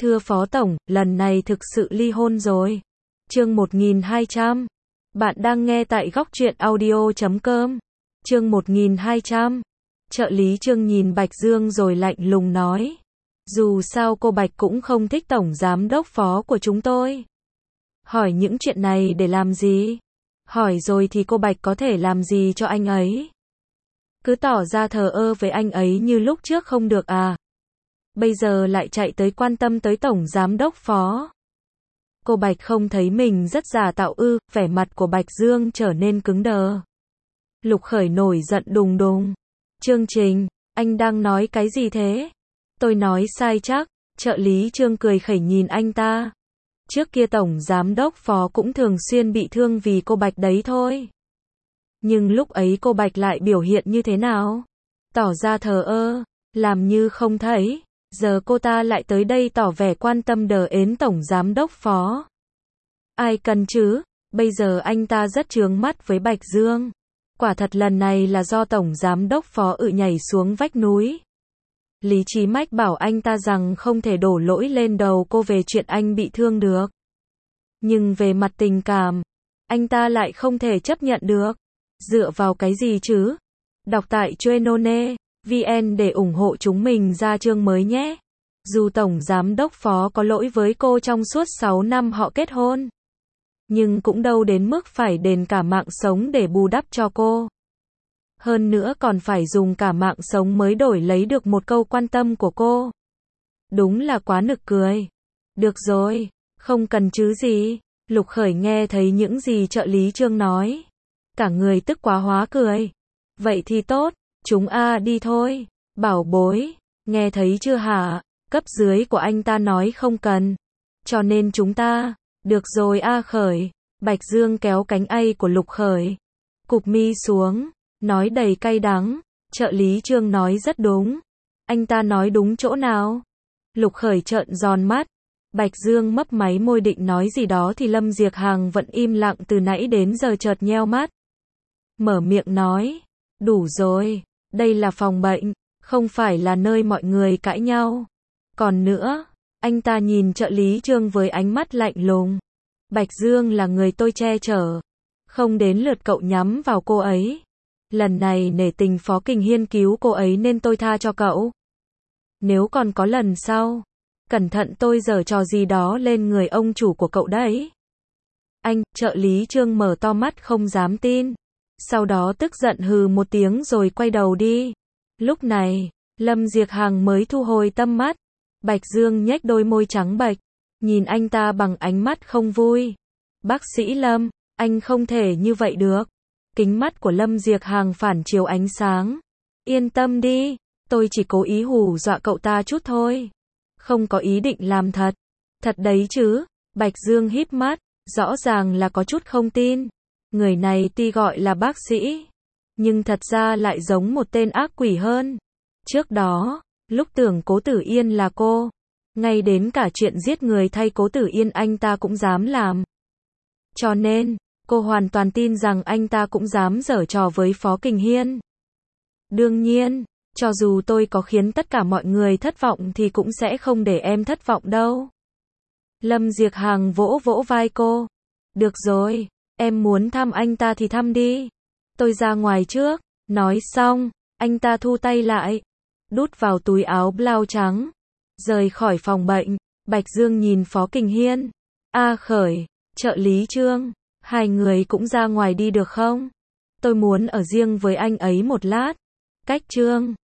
Thưa Phó Tổng, lần này thực sự ly hôn rồi. Chương 1200. Bạn đang nghe tại góc truyện audio.com. Chương 1200. Trợ lý Trương nhìn Bạch Dương rồi lạnh lùng nói. Dù sao cô Bạch cũng không thích Tổng Giám đốc Phó của chúng tôi. Hỏi những chuyện này để làm gì? Hỏi rồi thì cô Bạch có thể làm gì cho anh ấy? Cứ tỏ ra thờ ơ với anh ấy như lúc trước không được à? Bây giờ lại chạy tới quan tâm tới Tổng Giám đốc Phó. Cô Bạch không thấy mình rất giả tạo ư? Vẻ mặt của Bạch Dương trở nên cứng đờ. Lục Khởi nổi giận đùng đùng. Chương Trình, anh đang nói cái gì thế? Tôi nói sai chắc. Trợ lý Trương cười khẩy nhìn anh ta. Trước kia Tổng Giám đốc Phó cũng thường xuyên bị thương vì cô Bạch đấy thôi. Nhưng lúc ấy cô Bạch lại biểu hiện như thế nào? Tỏ ra thờ ơ, làm như không thấy. Giờ cô ta lại tới đây tỏ vẻ quan tâm đờ ến Tổng Giám đốc Phó. Ai cần chứ? Bây giờ anh ta rất chướng mắt với Bạch Dương. Quả thật lần này là do Tổng Giám đốc Phó nhảy xuống vách núi. Lý Chí Mách bảo anh ta rằng không thể đổ lỗi lên đầu cô về chuyện anh bị thương được. Nhưng về mặt tình cảm, anh ta lại không thể chấp nhận được. Dựa vào cái gì chứ? Đọc tại Chuenone.vn để ủng hộ chúng mình ra chương mới nhé. Dù Tổng Giám đốc Phó có lỗi với cô trong suốt 6 năm họ kết hôn, nhưng cũng đâu đến mức phải đền cả mạng sống để bù đắp cho cô. Hơn nữa còn phải dùng cả mạng sống mới đổi lấy được một câu quan tâm của cô. Đúng là quá nực cười. Được rồi, không cần chứ gì. Lục Khởi nghe thấy những gì trợ lý Trương nói. Cả người tức quá hóa cười. Vậy thì tốt, chúng đi thôi. Bảo bối, nghe thấy chưa hả? Cấp dưới của anh ta nói không cần. Cho nên chúng ta, được rồi Khởi. Bạch Dương kéo cánh của Lục Khởi. Cụp mi xuống, nói đầy cay đắng. Trợ lý Trương nói rất đúng. Anh ta nói đúng chỗ nào? Lục Khởi trợn giòn mắt. Bạch Dương mấp máy môi định nói gì đó thì Lâm Diệc Hàng vẫn im lặng từ nãy đến giờ chợt nheo mắt. Mở miệng nói. Đủ rồi, đây là phòng bệnh, không phải là nơi mọi người cãi nhau. Còn nữa, anh ta nhìn trợ lý Trương với ánh mắt lạnh lùng. Bạch Dương là người tôi che chở. Không đến lượt cậu nhắm vào cô ấy. Lần này nể tình Phó Kình Hiên cứu cô ấy nên tôi tha cho cậu. Nếu còn có lần sau, cẩn thận tôi giở trò gì đó lên người ông chủ của cậu đấy. Anh, trợ lý Trương mở to mắt không dám tin. Sau đó tức giận hừ một tiếng rồi quay đầu đi. Lúc này, Lâm Diệc Hàng mới thu hồi tâm mắt. Bạch Dương nhếch đôi môi trắng bệch, nhìn anh ta bằng ánh mắt không vui. Bác sĩ Lâm, anh không thể như vậy được. Kính mắt của Lâm Diệc Hàng phản chiếu ánh sáng. Yên tâm đi, tôi chỉ cố ý hù dọa cậu ta chút thôi. Không có ý định làm thật. Thật đấy chứ? Bạch Dương híp mắt, rõ ràng là có chút không tin. Người này tuy gọi là bác sĩ, nhưng thật ra lại giống một tên ác quỷ hơn. Trước đó, lúc tưởng Cố Tử Yên là cô, ngay đến cả chuyện giết người thay Cố Tử Yên anh ta cũng dám làm. Cho nên, cô hoàn toàn tin rằng anh ta cũng dám giở trò với Phó Kình Hiên. Đương nhiên, cho dù tôi có khiến tất cả mọi người thất vọng thì cũng sẽ không để em thất vọng đâu. Lâm Diệc Hàng vỗ vỗ vai cô. Được rồi, em muốn thăm anh ta thì thăm đi. Tôi ra ngoài trước. Nói xong, anh ta thu tay lại, đút vào túi áo blau trắng, rời khỏi phòng bệnh. Bạch Dương nhìn Phó Kình Hiên. Khởi, trợ lý Trương, hai người cũng ra ngoài đi được không? Tôi muốn ở riêng với anh ấy một lát. Cách Trương,